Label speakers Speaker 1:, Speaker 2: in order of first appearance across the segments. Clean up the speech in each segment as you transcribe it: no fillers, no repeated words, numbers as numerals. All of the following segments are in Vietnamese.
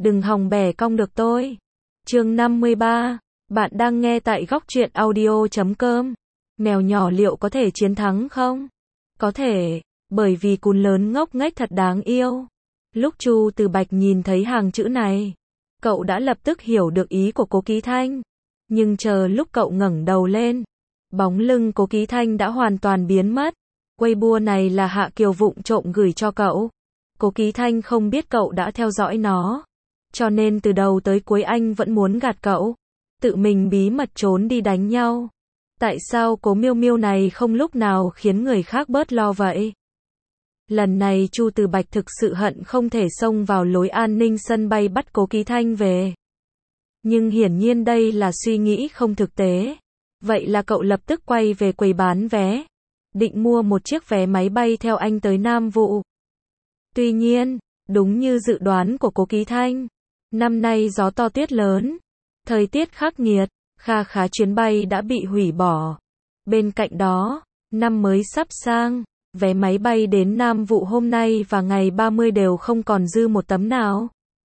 Speaker 1: đừng hòng bẻ cong được tôi. Chương 53, bạn đang nghe tại góc truyện audio.com. Mèo nhỏ liệu có thể chiến thắng không? Có thể, bởi vì cún lớn ngốc nghếch thật đáng yêu. Lúc Chu Từ Bạch nhìn thấy hàng chữ này, cậu đã lập tức hiểu được ý của Cố Ký Thanh. Nhưng chờ lúc cậu ngẩng đầu lên, bóng lưng Cố Ký Thanh đã hoàn toàn biến mất. Weibo này là Hạ Kiều vụng trộm gửi cho cậu. Cố Ký Thanh không biết cậu đã theo dõi nó, cho nên từ đầu tới cuối anh vẫn muốn gạt cậu, tự mình bí mật trốn đi đánh nhau. Tại sao Cố Miêu Miêu này không lúc nào khiến người khác bớt lo vậy? Lần này Chu Từ Bạch thực sự hận không thể xông vào lối an ninh sân bay bắt Cố Ký Thanh về. Nhưng hiển nhiên đây là suy nghĩ không thực tế. Vậy là cậu lập tức quay về quầy bán vé, định mua một chiếc vé máy bay theo anh tới Nam Vụ. Tuy nhiên, đúng như dự đoán của Cố Ký Thanh, năm nay gió to tuyết lớn, thời tiết khắc nghiệt, kha khá chuyến bay đã bị hủy bỏ. Bên cạnh đó, năm mới sắp sang, vé máy bay đến Nam Vụ hôm nay và ngày 30 đều không còn dư một tấm nào.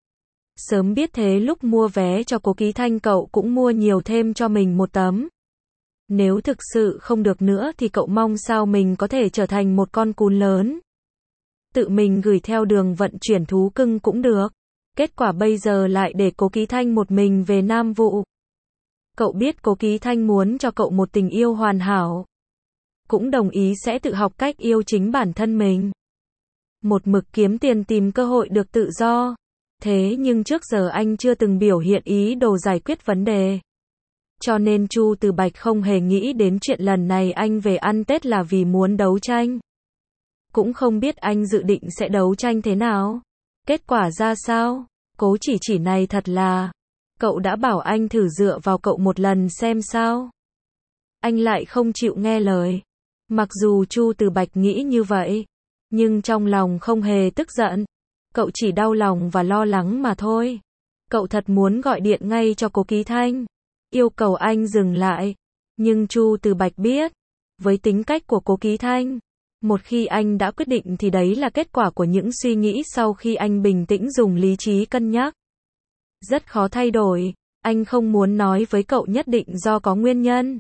Speaker 1: Sớm biết thế lúc mua vé cho Cố Ký Thanh cậu cũng mua nhiều thêm cho mình một tấm. Nếu thực sự không được nữa thì cậu mong sao mình có thể trở thành một con cún lớn. Tự mình gửi theo đường vận chuyển thú cưng cũng được. Kết quả bây giờ lại để Cố Ký Thanh một mình về Nam Vụ. Cậu biết Cố Ký Thanh muốn cho cậu một tình yêu hoàn hảo, cũng đồng ý sẽ tự học cách yêu chính bản thân mình. Một mực kiếm tiền tìm cơ hội được tự do. Thế nhưng trước giờ anh chưa từng biểu hiện ý đồ giải quyết vấn đề. Cho nên Chu Từ Bạch không hề nghĩ đến chuyện lần này anh về ăn Tết là vì muốn đấu tranh. Cũng không biết anh dự định sẽ đấu tranh thế nào. Kết quả ra sao? Cố chỉ này thật là... Cậu đã bảo anh thử dựa vào cậu một lần xem sao. Anh lại không chịu nghe lời. Mặc dù Chu Từ Bạch nghĩ như vậy, nhưng trong lòng không hề tức giận. Cậu chỉ đau lòng và lo lắng mà thôi. Cậu thật muốn gọi điện ngay cho Cố Ký Thanh, yêu cầu anh dừng lại. Nhưng Chu Từ Bạch biết, với tính cách của Cố Ký Thanh, một khi anh đã quyết định thì đấy là kết quả của những suy nghĩ sau khi anh bình tĩnh dùng lý trí cân nhắc. Rất khó thay đổi, anh không muốn nói với cậu nhất định do có nguyên nhân.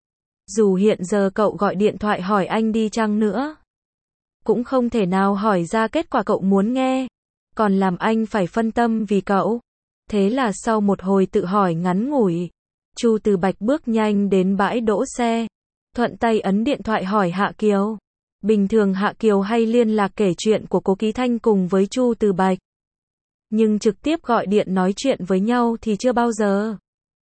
Speaker 1: Dù hiện giờ cậu gọi điện thoại hỏi anh đi chăng nữa, cũng không thể nào hỏi ra kết quả cậu muốn nghe, còn làm anh phải phân tâm vì cậu. Thế là sau một hồi tự hỏi ngắn ngủi, Chu Từ Bạch bước nhanh đến bãi đỗ xe, thuận tay ấn điện thoại hỏi Hạ Kiều. Bình thường Hạ Kiều hay liên lạc kể chuyện của Cố Ký Thanh cùng với Chu Từ Bạch, nhưng trực tiếp gọi điện nói chuyện với nhau thì chưa bao giờ.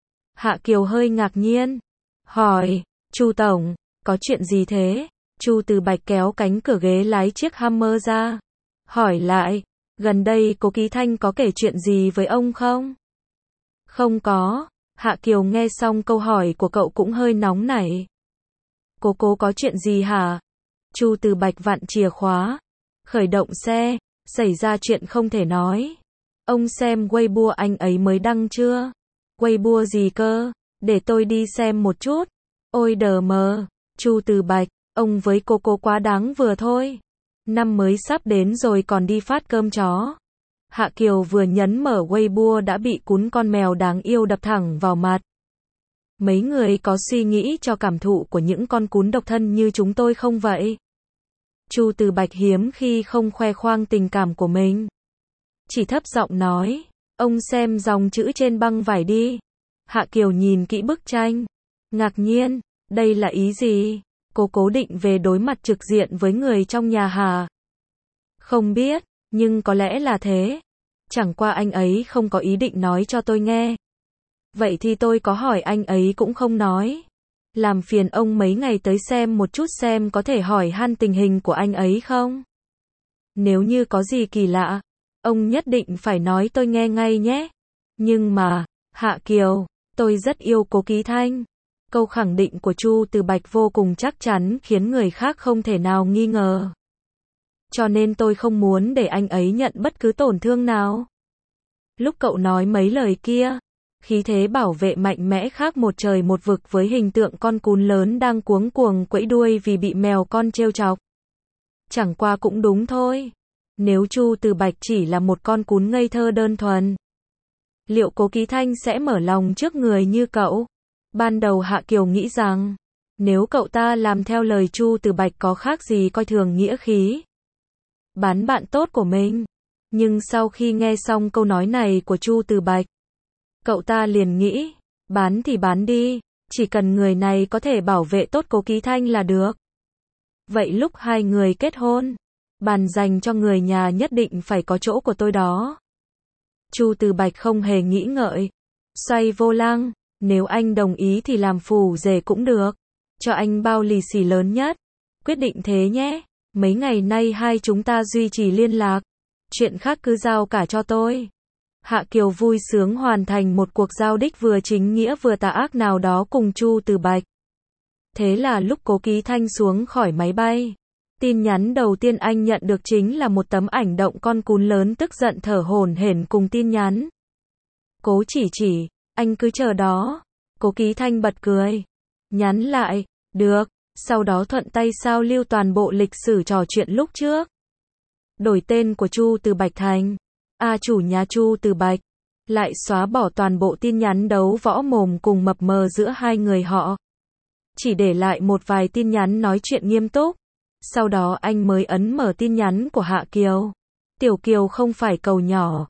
Speaker 1: Hạ Kiều hơi ngạc nhiên, hỏi, Chu Tổng, có chuyện gì thế? Chu Từ Bạch kéo cánh cửa ghế lái chiếc Hummer ra, hỏi lại, gần đây Cố Ký Thanh có kể chuyện gì với ông không? Không có. Hạ Kiều nghe xong câu hỏi của cậu cũng hơi nóng nảy. Cố có chuyện gì hả? Chu Từ Bạch vặn chìa khóa, khởi động xe, xảy ra chuyện không thể nói. Ông xem Weibo anh ấy mới đăng chưa? Weibo gì cơ? Để tôi đi xem một chút. Ôi đờ mờ, Chu Từ Bạch, ông với cô quá đáng vừa thôi. Năm mới sắp đến rồi còn đi phát cơm chó. Hạ Kiều vừa nhấn mở Weibo đã bị cún con mèo đáng yêu đập thẳng vào mặt. Mấy người có suy nghĩ cho cảm thụ của những con cún độc thân như chúng tôi không vậy? Chu Từ Bạch hiếm khi không khoe khoang tình cảm của mình, chỉ thấp giọng nói, ông xem dòng chữ trên băng vải đi. Hạ Kiều nhìn kỹ bức tranh, ngạc nhiên, đây là ý gì? Cố định về đối mặt trực diện với người trong nhà hả? Không biết, nhưng có lẽ là thế. Chẳng qua anh ấy không có ý định nói cho tôi nghe. Vậy thì tôi có hỏi anh ấy cũng không nói. Làm phiền ông mấy ngày tới xem một chút xem có thể hỏi han tình hình của anh ấy không? Nếu như có gì kỳ lạ, ông nhất định phải nói tôi nghe ngay nhé. Nhưng mà, Hạ Kiều, tôi rất yêu Cố Ký Thanh. Câu khẳng định của Chu Từ Bạch vô cùng chắc chắn khiến người khác không thể nào nghi ngờ. Cho nên tôi không muốn để anh ấy nhận bất cứ tổn thương nào. Lúc cậu nói mấy lời kia, khí thế bảo vệ mạnh mẽ khác một trời một vực với hình tượng con cún lớn đang cuống cuồng quẫy đuôi vì bị mèo con trêu chọc. Chẳng qua cũng đúng thôi. Nếu Chu Từ Bạch chỉ là một con cún ngây thơ đơn thuần, Liệu Cố Ký Thanh sẽ mở lòng trước người như cậu? Ban đầu Hạ Kiều nghĩ rằng, nếu cậu ta làm theo lời Chu Từ Bạch có khác gì coi thường nghĩa khí bán bạn tốt của mình. Nhưng sau khi nghe xong câu nói này của Chu Từ Bạch, cậu ta liền nghĩ, bán thì bán đi, chỉ cần người này có thể bảo vệ tốt Cố Ký Thanh là được. Vậy lúc hai người kết hôn, bàn dành cho người nhà nhất định phải có chỗ của tôi đó. Chu Từ Bạch không hề nghĩ ngợi, xoay vô lăng, nếu anh đồng ý thì làm phù rể cũng được, cho anh bao lì xì lớn nhất. Quyết định thế nhé, mấy ngày nay hai chúng ta duy trì liên lạc, chuyện khác cứ giao cả cho tôi. Hạ Kiều vui sướng hoàn thành một cuộc giao đích vừa chính nghĩa vừa tà ác nào đó cùng Chu Từ Bạch. Thế là lúc Cố Ký Thanh xuống khỏi máy bay, tin nhắn đầu tiên anh nhận được chính là một tấm ảnh động con cún lớn tức giận thở hổn hển cùng tin nhắn. Cố chỉ, anh cứ chờ đó. Cố Ký Thanh bật cười, nhắn lại, được, sau đó thuận tay sao lưu toàn bộ lịch sử trò chuyện lúc trước. Đổi tên của Chu Từ Bạch thành chủ nhà Chu Từ Bạch, lại xóa bỏ toàn bộ tin nhắn đấu võ mồm cùng mập mờ giữa hai người họ. Chỉ để lại một vài tin nhắn nói chuyện nghiêm túc. Sau đó anh mới ấn mở tin nhắn của Hạ Kiều. Tiểu Kiều không phải cầu nhỏ.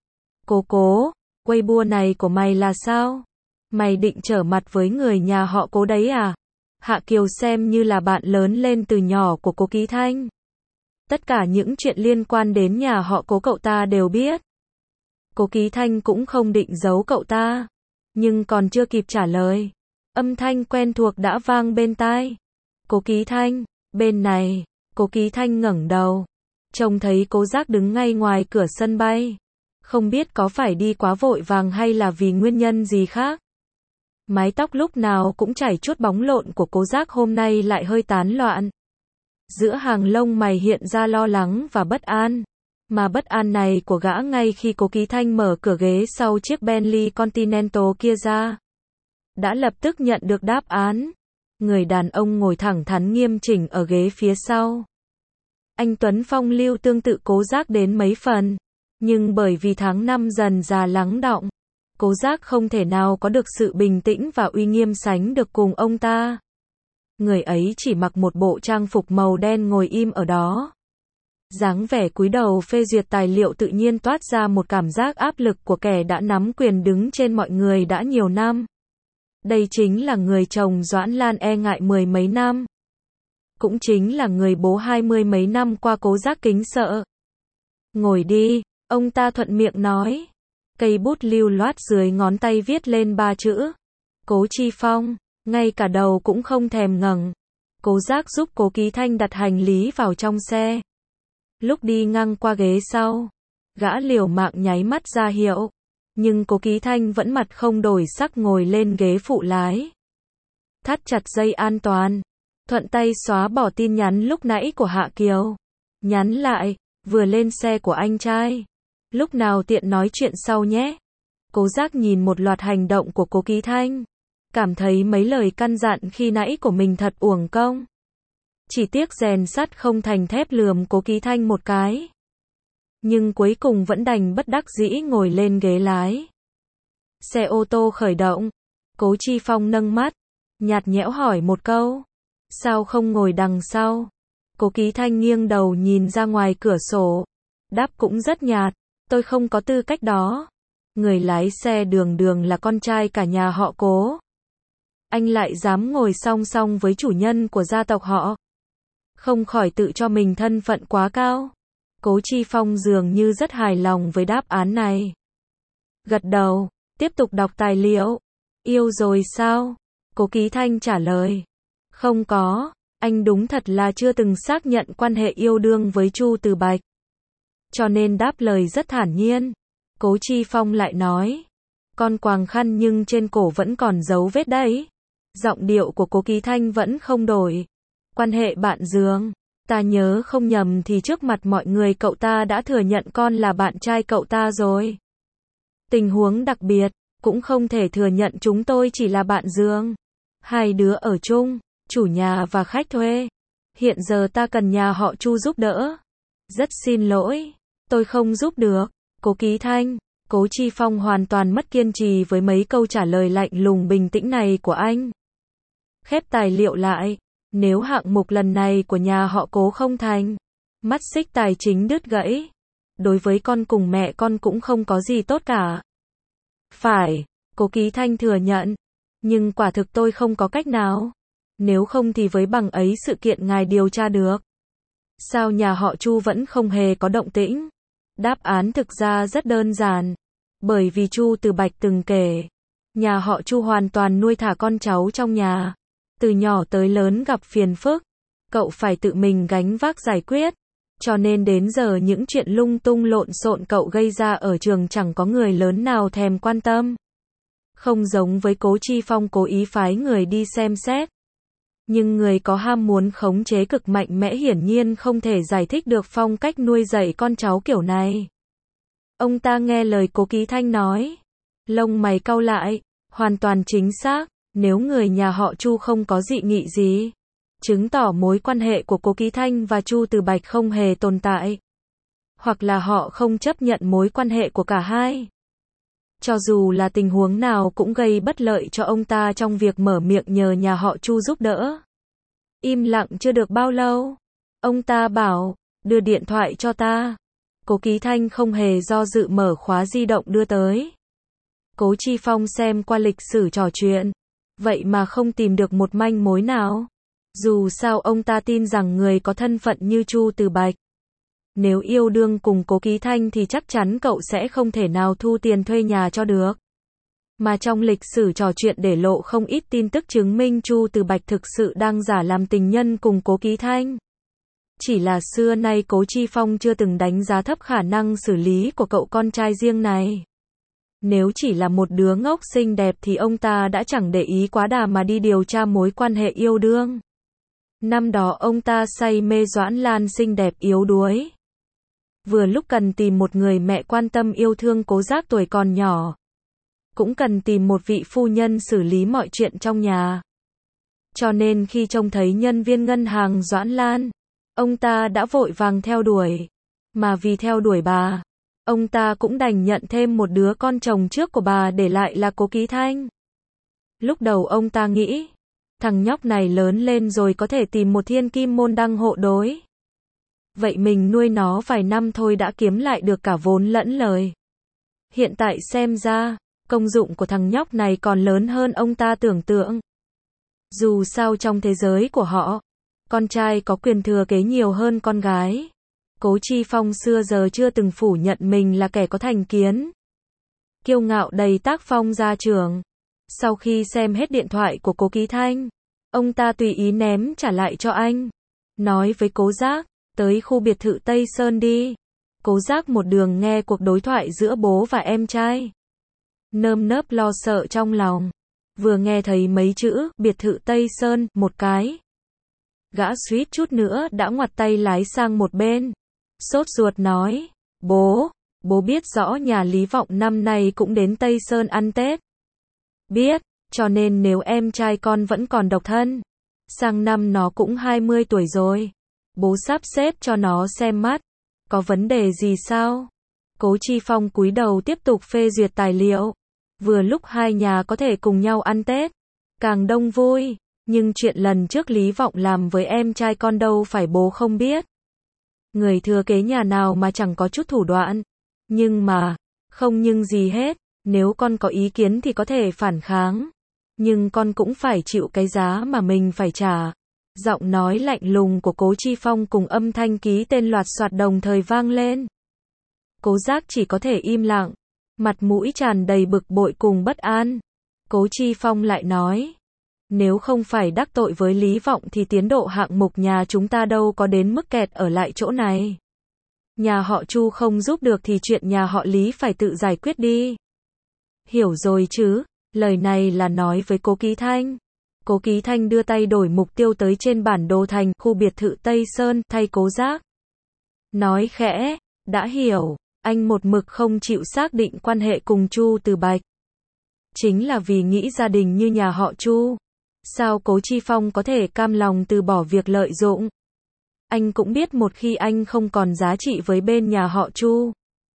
Speaker 1: Cố, Weibo này của mày là sao? Mày định trở mặt với người nhà họ Cố đấy à? Hạ Kiều xem như là bạn lớn lên từ nhỏ của Cố Ký Thanh. Tất cả những chuyện liên quan đến nhà họ Cố cậu ta đều biết. Cố Ký Thanh cũng không định giấu cậu ta. Nhưng còn chưa kịp trả lời, âm thanh quen thuộc đã vang bên tai. Cố Ký Thanh, bên này. Cố Ký Thanh ngẩng đầu, trông thấy Cố Giác đứng ngay ngoài cửa sân bay. Không biết có phải đi quá vội vàng hay là vì nguyên nhân gì khác. Mái tóc lúc nào cũng chảy chút bóng lộn của Cố Giác hôm nay lại hơi tán loạn. Giữa hàng lông mày hiện ra lo lắng và bất an. Mà bất an này của gã ngay khi Cố Ký Thanh mở cửa ghế sau chiếc Bentley Continental kia ra, đã lập tức nhận được đáp án. Người đàn ông ngồi thẳng thắn nghiêm chỉnh ở ghế phía sau. Anh tuấn phong lưu tương tự Cố Giác đến mấy phần. Nhưng bởi vì tháng năm dần già lắng đọng, Cố Giác không thể nào có được sự bình tĩnh và uy nghiêm sánh được cùng ông ta. Người ấy chỉ mặc một bộ trang phục màu đen ngồi im ở đó. Dáng vẻ cúi đầu phê duyệt tài liệu tự nhiên toát ra một cảm giác áp lực của kẻ đã nắm quyền đứng trên mọi người đã nhiều năm. Đây chính là người chồng Doãn Lan e ngại mười mấy năm. Cũng chính là người bố 20 mấy năm qua Cố Giác kính sợ. Ngồi đi, ông ta thuận miệng nói. Cây bút lưu loát dưới ngón tay viết lên 3 chữ. Cố Chi Phong, ngay cả đầu cũng không thèm ngẩng. Cố Giác giúp Cố Ký Thanh đặt hành lý vào trong xe. Lúc đi ngang qua ghế sau, gã liều mạng nháy mắt ra hiệu. Nhưng Cố Ký Thanh vẫn mặt không đổi sắc ngồi lên ghế phụ lái. Thắt chặt dây an toàn, thuận tay xóa bỏ tin nhắn lúc nãy của Hạ Kiều. Nhắn lại, vừa lên xe của anh trai. Lúc nào tiện nói chuyện sau nhé. Cố Giác nhìn một loạt hành động của Cố Ký Thanh, cảm thấy mấy lời căn dặn khi nãy của mình thật uổng công. Chỉ tiếc rèn sắt không thành thép lườm Cố Ký Thanh một cái. Nhưng cuối cùng vẫn đành bất đắc dĩ ngồi lên ghế lái. Xe ô tô khởi động. Cố Chi Phong nâng mắt, nhạt nhẽo hỏi một câu. Sao không ngồi đằng sau? Cố Ký Thanh nghiêng đầu nhìn ra ngoài cửa sổ. Đáp cũng rất nhạt. Tôi không có tư cách đó. Người lái xe đường đường là con trai cả nhà họ Cố. Anh lại dám ngồi song song với chủ nhân của gia tộc họ. Không khỏi tự cho mình thân phận quá cao. Cố Chi Phong dường như rất hài lòng với đáp án này. Gật đầu, tiếp tục đọc tài liệu. Yêu rồi sao? Cố Ký Thanh trả lời. Không có, anh đúng thật là chưa từng xác nhận quan hệ yêu đương với Chu Từ Bạch. Cho nên đáp lời rất thản nhiên. Cố Chi Phong lại nói. Con quàng khăn nhưng trên cổ vẫn còn dấu vết đấy. Giọng điệu của Cố Ký Thanh vẫn không đổi. Quan hệ bạn giường. Ta nhớ không nhầm thì trước mặt mọi người cậu ta đã thừa nhận con là bạn trai cậu ta rồi. Tình huống đặc biệt, cũng không thể thừa nhận chúng tôi chỉ là bạn giường. Hai đứa ở chung, chủ nhà và khách thuê. Hiện giờ ta cần nhà họ Chu giúp đỡ. Rất xin lỗi, tôi không giúp được. Cố Ký Thanh, Cố Chi Phong hoàn toàn mất kiên trì với mấy câu trả lời lạnh lùng bình tĩnh này của anh. Khép tài liệu lại, nếu hạng mục lần này của nhà họ Cố không thành, mắt xích tài chính đứt gãy, đối với con cùng mẹ con cũng không có gì tốt cả. Phải, Cố Ký Thanh thừa nhận, nhưng quả thực tôi không có cách nào. Nếu không thì với bằng ấy sự kiện ngài điều tra được. Sao nhà họ Chu vẫn không hề có động tĩnh? Đáp án thực ra rất đơn giản. Bởi vì Chu Từ Bạch từng kể, nhà họ Chu hoàn toàn nuôi thả con cháu trong nhà. Từ nhỏ tới lớn gặp phiền phức, cậu phải tự mình gánh vác giải quyết. Cho nên đến giờ những chuyện lung tung lộn xộn cậu gây ra ở trường chẳng có người lớn nào thèm quan tâm. Không giống với Cố Chi Phong cố ý phái người đi xem xét. Nhưng người có ham muốn khống chế cực mạnh mẽ hiển nhiên không thể giải thích được phong cách nuôi dạy con cháu kiểu này. Ông ta nghe lời Cố Ký Thanh nói, lông mày cau lại, hoàn toàn chính xác, nếu người nhà họ Chu không có dị nghị gì, chứng tỏ mối quan hệ của Cố Ký Thanh và Chu Từ Bạch không hề tồn tại. Hoặc là họ không chấp nhận mối quan hệ của cả hai. Cho dù là tình huống nào cũng gây bất lợi cho ông ta trong việc mở miệng nhờ nhà họ Chu giúp đỡ. Im lặng chưa được bao lâu, ông ta bảo, đưa điện thoại cho ta. Cố Ký Thanh không hề do dự mở khóa di động đưa tới. Cố Chi Phong xem qua lịch sử trò chuyện, vậy mà không tìm được một manh mối nào. Dù sao ông ta tin rằng người có thân phận như Chu Từ Bạch, nếu yêu đương cùng Cố Ký Thanh thì chắc chắn cậu sẽ không thể nào thu tiền thuê nhà cho được. Mà trong lịch sử trò chuyện để lộ không ít tin tức chứng minh Chu Từ Bạch thực sự đang giả làm tình nhân cùng Cố Ký Thanh. Chỉ là xưa nay Cố Chi Phong chưa từng đánh giá thấp khả năng xử lý của cậu con trai riêng này. Nếu chỉ là một đứa ngốc xinh đẹp thì ông ta đã chẳng để ý quá đà mà đi điều tra mối quan hệ yêu đương. Năm đó ông ta say mê Doãn Lan xinh đẹp yếu đuối. Vừa lúc cần tìm một người mẹ quan tâm yêu thương Cố Giác tuổi còn nhỏ. Cũng cần tìm một vị phu nhân xử lý mọi chuyện trong nhà. Cho nên khi trông thấy nhân viên ngân hàng Doãn Lan, ông ta đã vội vàng theo đuổi. Mà vì theo đuổi bà, ông ta cũng đành nhận thêm một đứa con chồng trước của bà để lại là Cố Ký Thanh. Lúc đầu ông ta nghĩ, thằng nhóc này lớn lên rồi có thể tìm một thiên kim môn đăng hộ đối. Vậy mình nuôi nó vài năm thôi đã kiếm lại được cả vốn lẫn lời. Hiện tại xem ra, công dụng của thằng nhóc này còn lớn hơn ông ta tưởng tượng. Dù sao trong thế giới của họ, con trai có quyền thừa kế nhiều hơn con gái. Cố Chi Phong xưa giờ chưa từng phủ nhận mình là kẻ có thành kiến. Kiêu ngạo đầy tác phong ra trường. Sau khi xem hết điện thoại của Cố Ký Thanh, ông ta tùy ý ném trả lại cho anh. Nói với Cố Giác, tới khu biệt thự Tây Sơn đi. Cố Giác một đường nghe cuộc đối thoại giữa bố và em trai. Nơm nớp lo sợ trong lòng. Vừa nghe thấy mấy chữ, biệt thự Tây Sơn, một cái. Gã suýt chút nữa đã ngoặt tay lái sang một bên. Sốt ruột nói, bố biết rõ nhà Lý Vọng năm nay cũng đến Tây Sơn ăn Tết. Biết, cho nên nếu em trai con vẫn còn độc thân, sang năm nó cũng 20 tuổi rồi. Bố sắp xếp cho nó xem mắt. Có vấn đề gì sao? Cố Chi Phong cúi đầu tiếp tục phê duyệt tài liệu. Vừa lúc hai nhà có thể cùng nhau ăn Tết, càng đông vui. Nhưng chuyện lần trước Lý Vọng làm với em trai con đâu phải bố không biết. Người thừa kế nhà nào mà chẳng có chút thủ đoạn. Nhưng mà, không nhưng gì hết. Nếu con có ý kiến thì có thể phản kháng. Nhưng con cũng phải chịu cái giá mà mình phải trả. Giọng nói lạnh lùng của Cố Chi Phong cùng âm thanh ký tên loạt soạt đồng thời vang lên. Cố Giác chỉ có thể im lặng, mặt mũi tràn đầy bực bội cùng bất an. Cố Chi Phong lại nói, nếu không phải đắc tội với Lý Vọng thì tiến độ hạng mục nhà chúng ta đâu có đến mức kẹt ở lại chỗ này. Nhà họ Chu không giúp được thì chuyện nhà họ Lý phải tự giải quyết đi. Hiểu rồi chứ? Lời này là nói với Cố Ký Thanh. Cố Ký Thanh đưa tay đổi mục tiêu tới trên bản đồ thành khu biệt thự Tây Sơn thay Cố Giác. Nói khẽ, đã hiểu, anh một mực không chịu xác định quan hệ cùng Chu Từ Bạch. Chính là vì nghĩ gia đình như nhà họ Chu. Sao Cố Chi Phong có thể cam lòng từ bỏ việc lợi dụng? Anh cũng biết một khi anh không còn giá trị với bên nhà họ Chu,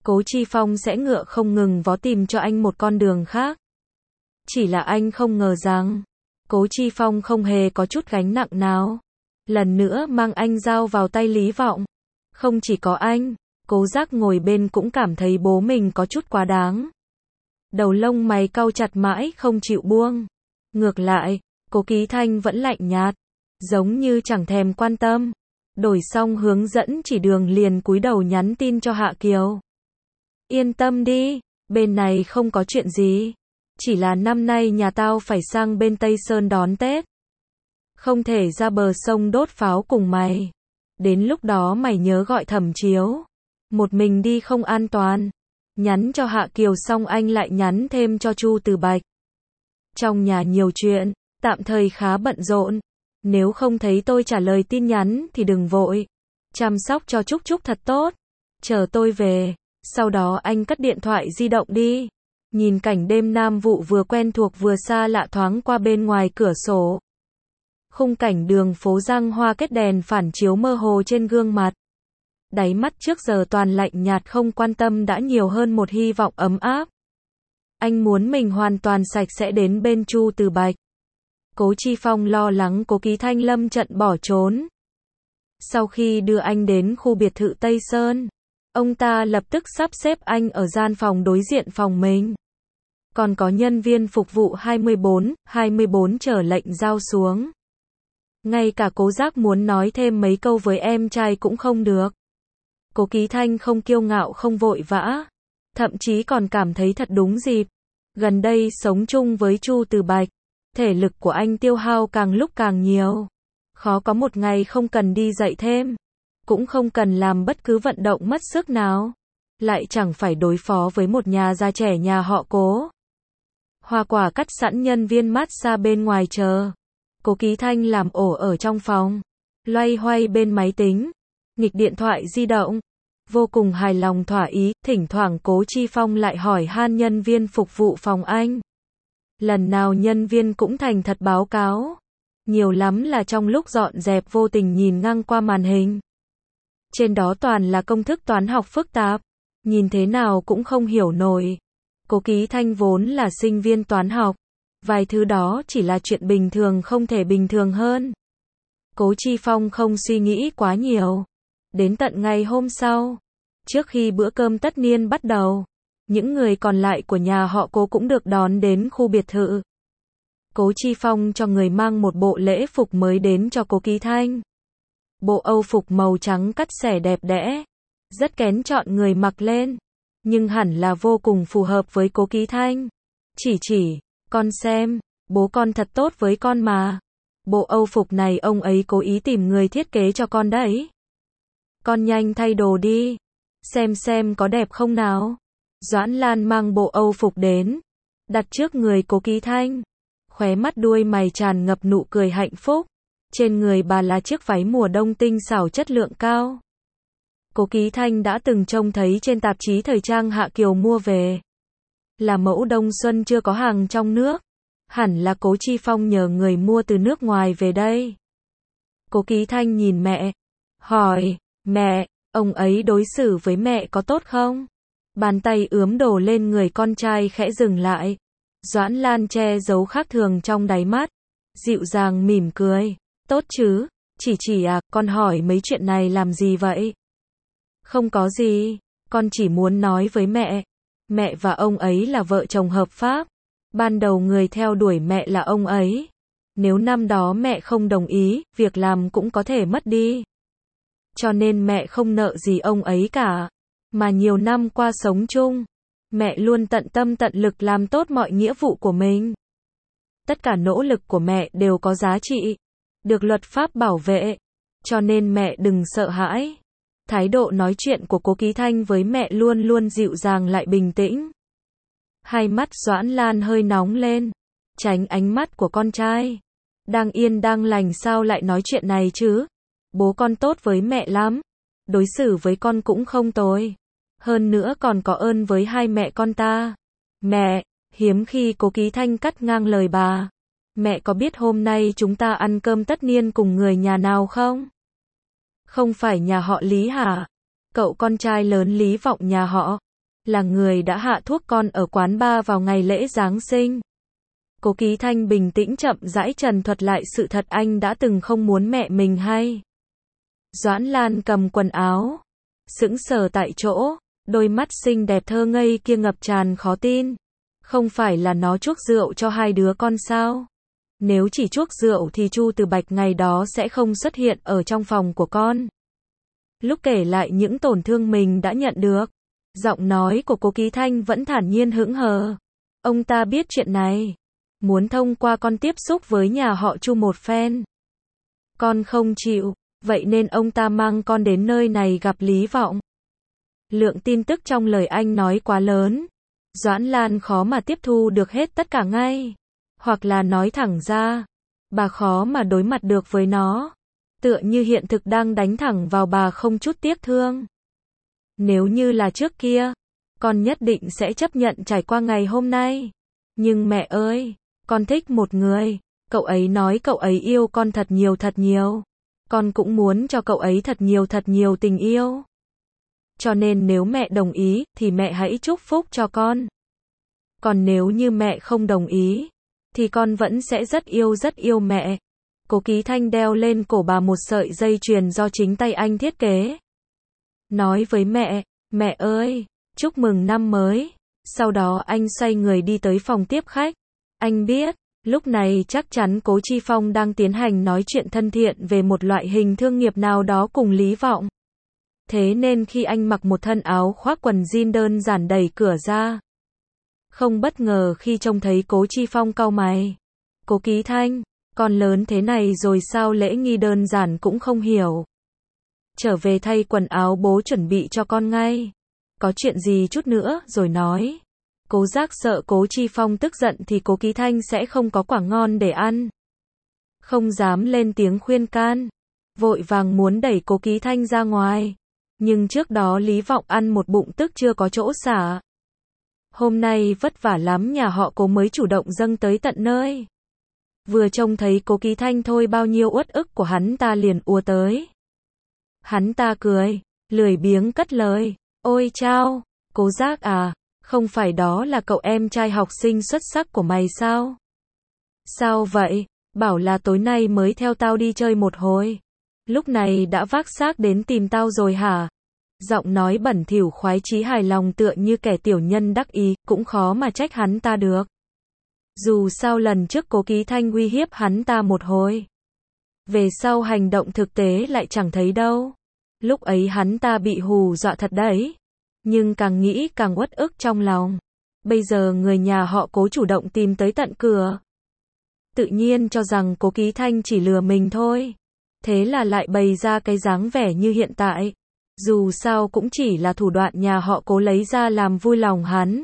Speaker 1: Cố Chi Phong sẽ ngựa không ngừng vó tìm cho anh một con đường khác. Chỉ là anh không ngờ rằng, Cố Chi Phong không hề có chút gánh nặng nào. Lần nữa mang anh giao vào tay Lý Vọng. Không chỉ có anh, Cố Giác ngồi bên cũng cảm thấy bố mình có chút quá đáng. Đầu lông mày cau chặt mãi không chịu buông. Ngược lại, Cố Ký Thanh vẫn lạnh nhạt, giống như chẳng thèm quan tâm. Đổi xong hướng dẫn chỉ đường liền cúi đầu nhắn tin cho Hạ Kiều. Yên tâm đi, bên này không có chuyện gì. Chỉ là năm nay nhà tao phải sang bên Tây Sơn đón Tết. Không thể ra bờ sông đốt pháo cùng mày. Đến lúc đó mày nhớ gọi Thẩm Chiếu. Một mình đi không an toàn. Nhắn cho Hạ Kiều xong anh lại nhắn thêm cho Chu Từ Bạch. Trong nhà nhiều chuyện, tạm thời khá bận rộn. Nếu không thấy tôi trả lời tin nhắn thì đừng vội. Chăm sóc cho Trúc Trúc thật tốt. Chờ tôi về. Sau đó anh cất điện thoại di động đi. Nhìn cảnh đêm Nam Vụ vừa quen thuộc vừa xa lạ thoáng qua bên ngoài cửa sổ. Khung cảnh đường phố răng hoa kết đèn phản chiếu mơ hồ trên gương mặt. Đáy mắt trước giờ toàn lạnh nhạt không quan tâm đã nhiều hơn một hy vọng ấm áp. Anh muốn mình hoàn toàn sạch sẽ đến bên Chu Từ Bạch. Cố Chi Phong lo lắng Cố Ký Thanh lâm trận bỏ trốn. Sau khi đưa anh đến khu biệt thự Tây Sơn, ông ta lập tức sắp xếp anh ở gian phòng đối diện phòng mình. Còn có nhân viên phục vụ 24 chờ lệnh giao xuống. Ngay cả Cố Giác muốn nói thêm mấy câu với em trai cũng không được. Cố Ký Thanh không kiêu ngạo không vội vã, thậm chí còn cảm thấy thật đúng dịp. Gần đây sống chung với Chu Từ Bạch, thể lực của anh tiêu hao càng lúc càng nhiều. Khó có một ngày không cần đi dạy thêm, cũng không cần làm bất cứ vận động mất sức nào. Lại chẳng phải đối phó với một nhà già trẻ nhà họ Cố. Hoa quả cắt sẵn nhân viên massage bên ngoài chờ. Cố Ký Thanh làm ổ ở trong phòng, loay hoay bên máy tính, nghịch điện thoại di động. Vô cùng hài lòng thỏa ý, thỉnh thoảng Cố Chi Phong lại hỏi han nhân viên phục vụ phòng anh. Lần nào nhân viên cũng thành thật báo cáo. Nhiều lắm là trong lúc dọn dẹp vô tình nhìn ngang qua màn hình. Trên đó toàn là công thức toán học phức tạp, nhìn thế nào cũng không hiểu nổi. Cố Ký Thanh vốn là sinh viên toán học, vài thứ đó chỉ là chuyện bình thường không thể bình thường hơn. Cố Chi Phong không suy nghĩ quá nhiều. Đến tận ngày hôm sau, trước khi bữa cơm tất niên bắt đầu, những người còn lại của nhà họ Cố cũng được đón đến khu biệt thự. Cố Chi Phong cho người mang một bộ lễ phục mới đến cho Cố Ký Thanh. Bộ Âu phục màu trắng cắt xẻ đẹp đẽ, rất kén chọn người mặc lên, nhưng hẳn là vô cùng phù hợp với Cố Ký Thanh. Chỉ, con xem, bố con thật tốt với con mà. Bộ Âu phục này ông ấy cố ý tìm người thiết kế cho con đấy. Con nhanh thay đồ đi, xem có đẹp không nào. Doãn Lan mang bộ Âu phục đến, đặt trước người Cố Ký Thanh. Khóe mắt đuôi mày tràn ngập nụ cười hạnh phúc. Trên người bà là chiếc váy mùa đông tinh xảo chất lượng cao. Cố Ký Thanh đã từng trông thấy trên tạp chí thời trang Hạ Kiều mua về. Là mẫu đông xuân chưa có hàng trong nước. Hẳn là Cố Chi Phong nhờ người mua từ nước ngoài về đây. Cố Ký Thanh nhìn mẹ, hỏi, mẹ, ông ấy đối xử với mẹ có tốt không? Bàn tay ướm đổ lên người con trai khẽ dừng lại. Doãn Lan che giấu khác thường trong đáy mắt, dịu dàng mỉm cười, tốt chứ, chỉ à, con hỏi mấy chuyện này làm gì vậy? Không có gì, con chỉ muốn nói với mẹ và ông ấy là vợ chồng hợp pháp. Ban đầu người theo đuổi mẹ là ông ấy. Nếu năm đó mẹ không đồng ý, việc làm cũng có thể mất đi. Cho nên mẹ không nợ gì ông ấy cả. Mà nhiều năm qua sống chung, mẹ luôn tận tâm tận lực làm tốt mọi nghĩa vụ của mình. Tất cả nỗ lực của mẹ đều có giá trị, được luật pháp bảo vệ. Cho nên mẹ đừng sợ hãi. Thái độ nói chuyện của Cố Ký Thanh với mẹ luôn luôn dịu dàng lại bình tĩnh. Hai mắt Doãn Lan hơi nóng lên, tránh ánh mắt của con trai. Đang yên đang lành sao lại nói chuyện này chứ? Bố con tốt với mẹ lắm, đối xử với con cũng không tồi. Hơn nữa còn có ơn với hai mẹ con ta. Mẹ, hiếm khi Cố Ký Thanh cắt ngang lời bà. Mẹ có biết hôm nay chúng ta ăn cơm tất niên cùng người nhà nào không? Không phải nhà họ Lý hả? Cậu con trai lớn Lý Vọng nhà họ. là người đã hạ thuốc con ở quán bar vào ngày lễ Giáng sinh. Cố Ký Thanh bình tĩnh chậm rãi trần thuật lại sự thật anh đã từng không muốn mẹ mình hay. Doãn Lan cầm quần áo, sững sờ tại chỗ, đôi mắt xinh đẹp thơ ngây kia ngập tràn khó tin. Không phải là nó chuốc rượu cho hai đứa con sao? Nếu chỉ chuốc rượu thì Chu Từ Bạch ngày đó sẽ không xuất hiện ở trong phòng của con. Lúc kể lại những tổn thương mình đã nhận được, giọng nói của Cố Ký Thanh vẫn thản nhiên hững hờ. Ông ta biết chuyện này, muốn thông qua con tiếp xúc với nhà họ Chu một phen. Con không chịu, vậy nên ông ta mang con đến nơi này gặp Lý Vọng. Lượng tin tức trong lời anh nói quá lớn. Doãn Lan khó mà tiếp thu được hết tất cả ngay. Hoặc là nói thẳng ra, bà khó mà đối mặt được với nó. Tựa như hiện thực đang đánh thẳng vào bà không chút tiếc thương. Nếu như là trước kia, con nhất định sẽ chấp nhận trải qua ngày hôm nay. Nhưng mẹ ơi, con thích một người. Cậu ấy nói cậu ấy yêu con thật nhiều thật nhiều. Con cũng muốn cho cậu ấy thật nhiều tình yêu. Cho nên nếu mẹ đồng ý, thì mẹ hãy chúc phúc cho con. Còn nếu như mẹ không đồng ý, thì con vẫn sẽ rất yêu mẹ. Cố Ký Thanh đeo lên cổ bà một sợi dây chuyền do chính tay anh thiết kế. Nói với mẹ ơi, chúc mừng năm mới. Sau đó anh xoay người đi tới phòng tiếp khách. Anh biết, lúc này chắc chắn Cố Chi Phong đang tiến hành nói chuyện thân thiện về một loại hình thương nghiệp nào đó cùng Lý Vọng. Thế nên khi anh mặc một thân áo khoác quần jean đơn giản đẩy cửa ra, không bất ngờ khi trông thấy Cố Chi Phong cau mày. Cố Ký Thanh, con lớn thế này rồi sao lễ nghi đơn giản cũng không hiểu. Trở về thay quần áo bố chuẩn bị cho con ngay. Có chuyện gì chút nữa rồi nói. Cố Giác sợ Cố Chi Phong tức giận thì Cố Ký Thanh sẽ không có quả ngon để ăn. Không dám lên tiếng khuyên can. Vội vàng muốn đẩy Cố Ký Thanh ra ngoài. Nhưng trước đó Lý Vọng ăn một bụng tức chưa có chỗ xả. Hôm nay vất vả lắm nhà họ Cố mới chủ động dâng tới tận nơi. Vừa trông thấy Cố Ký Thanh thôi bao nhiêu uất ức của hắn ta liền ùa tới. Hắn ta cười, lười biếng cất lời. Ôi chao, Cố Giác à, không phải đó là cậu em trai học sinh xuất sắc của mày sao? Sao vậy? Bảo là tối nay mới theo tao đi chơi một hồi. Lúc này đã vác xác đến tìm tao rồi hả? Giọng nói bẩn thỉu khoái chí hài lòng tựa như kẻ tiểu nhân đắc ý, cũng khó mà trách hắn ta được. Dù sao lần trước Cố Ký Thanh uy hiếp hắn ta một hồi. Về sau hành động thực tế lại chẳng thấy đâu. Lúc ấy hắn ta bị hù dọa thật đấy. Nhưng càng nghĩ càng uất ức trong lòng. Bây giờ người nhà họ Cố chủ động tìm tới tận cửa. Tự nhiên cho rằng Cố Ký Thanh chỉ lừa mình thôi. Thế là lại bày ra cái dáng vẻ như hiện tại. Dù sao cũng chỉ là thủ đoạn nhà họ Cố lấy ra làm vui lòng hắn.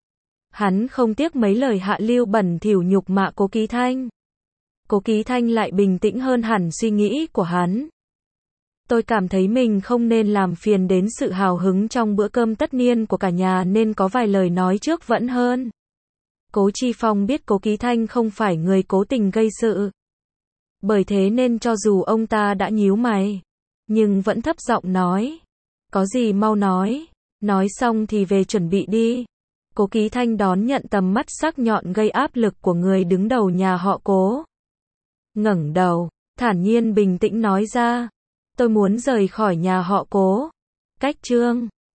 Speaker 1: Hắn không tiếc mấy lời hạ lưu bẩn thỉu nhục mạ Cố Ký Thanh. Cố Ký Thanh lại bình tĩnh hơn hẳn suy nghĩ của hắn. Tôi cảm thấy mình không nên làm phiền đến sự hào hứng trong bữa cơm tất niên của cả nhà nên có vài lời nói trước vẫn hơn. Cố Chi Phong biết Cố Ký Thanh không phải người cố tình gây sự. Bởi thế nên cho dù ông ta đã nhíu mày, nhưng vẫn thấp giọng nói. Có gì mau nói. Nói xong thì về chuẩn bị đi. Cố Ký Thanh đón nhận tầm mắt sắc nhọn gây áp lực của người đứng đầu nhà họ Cố. Ngẩng đầu, thản nhiên bình tĩnh nói ra. Tôi muốn rời khỏi nhà họ Cố. Cách chương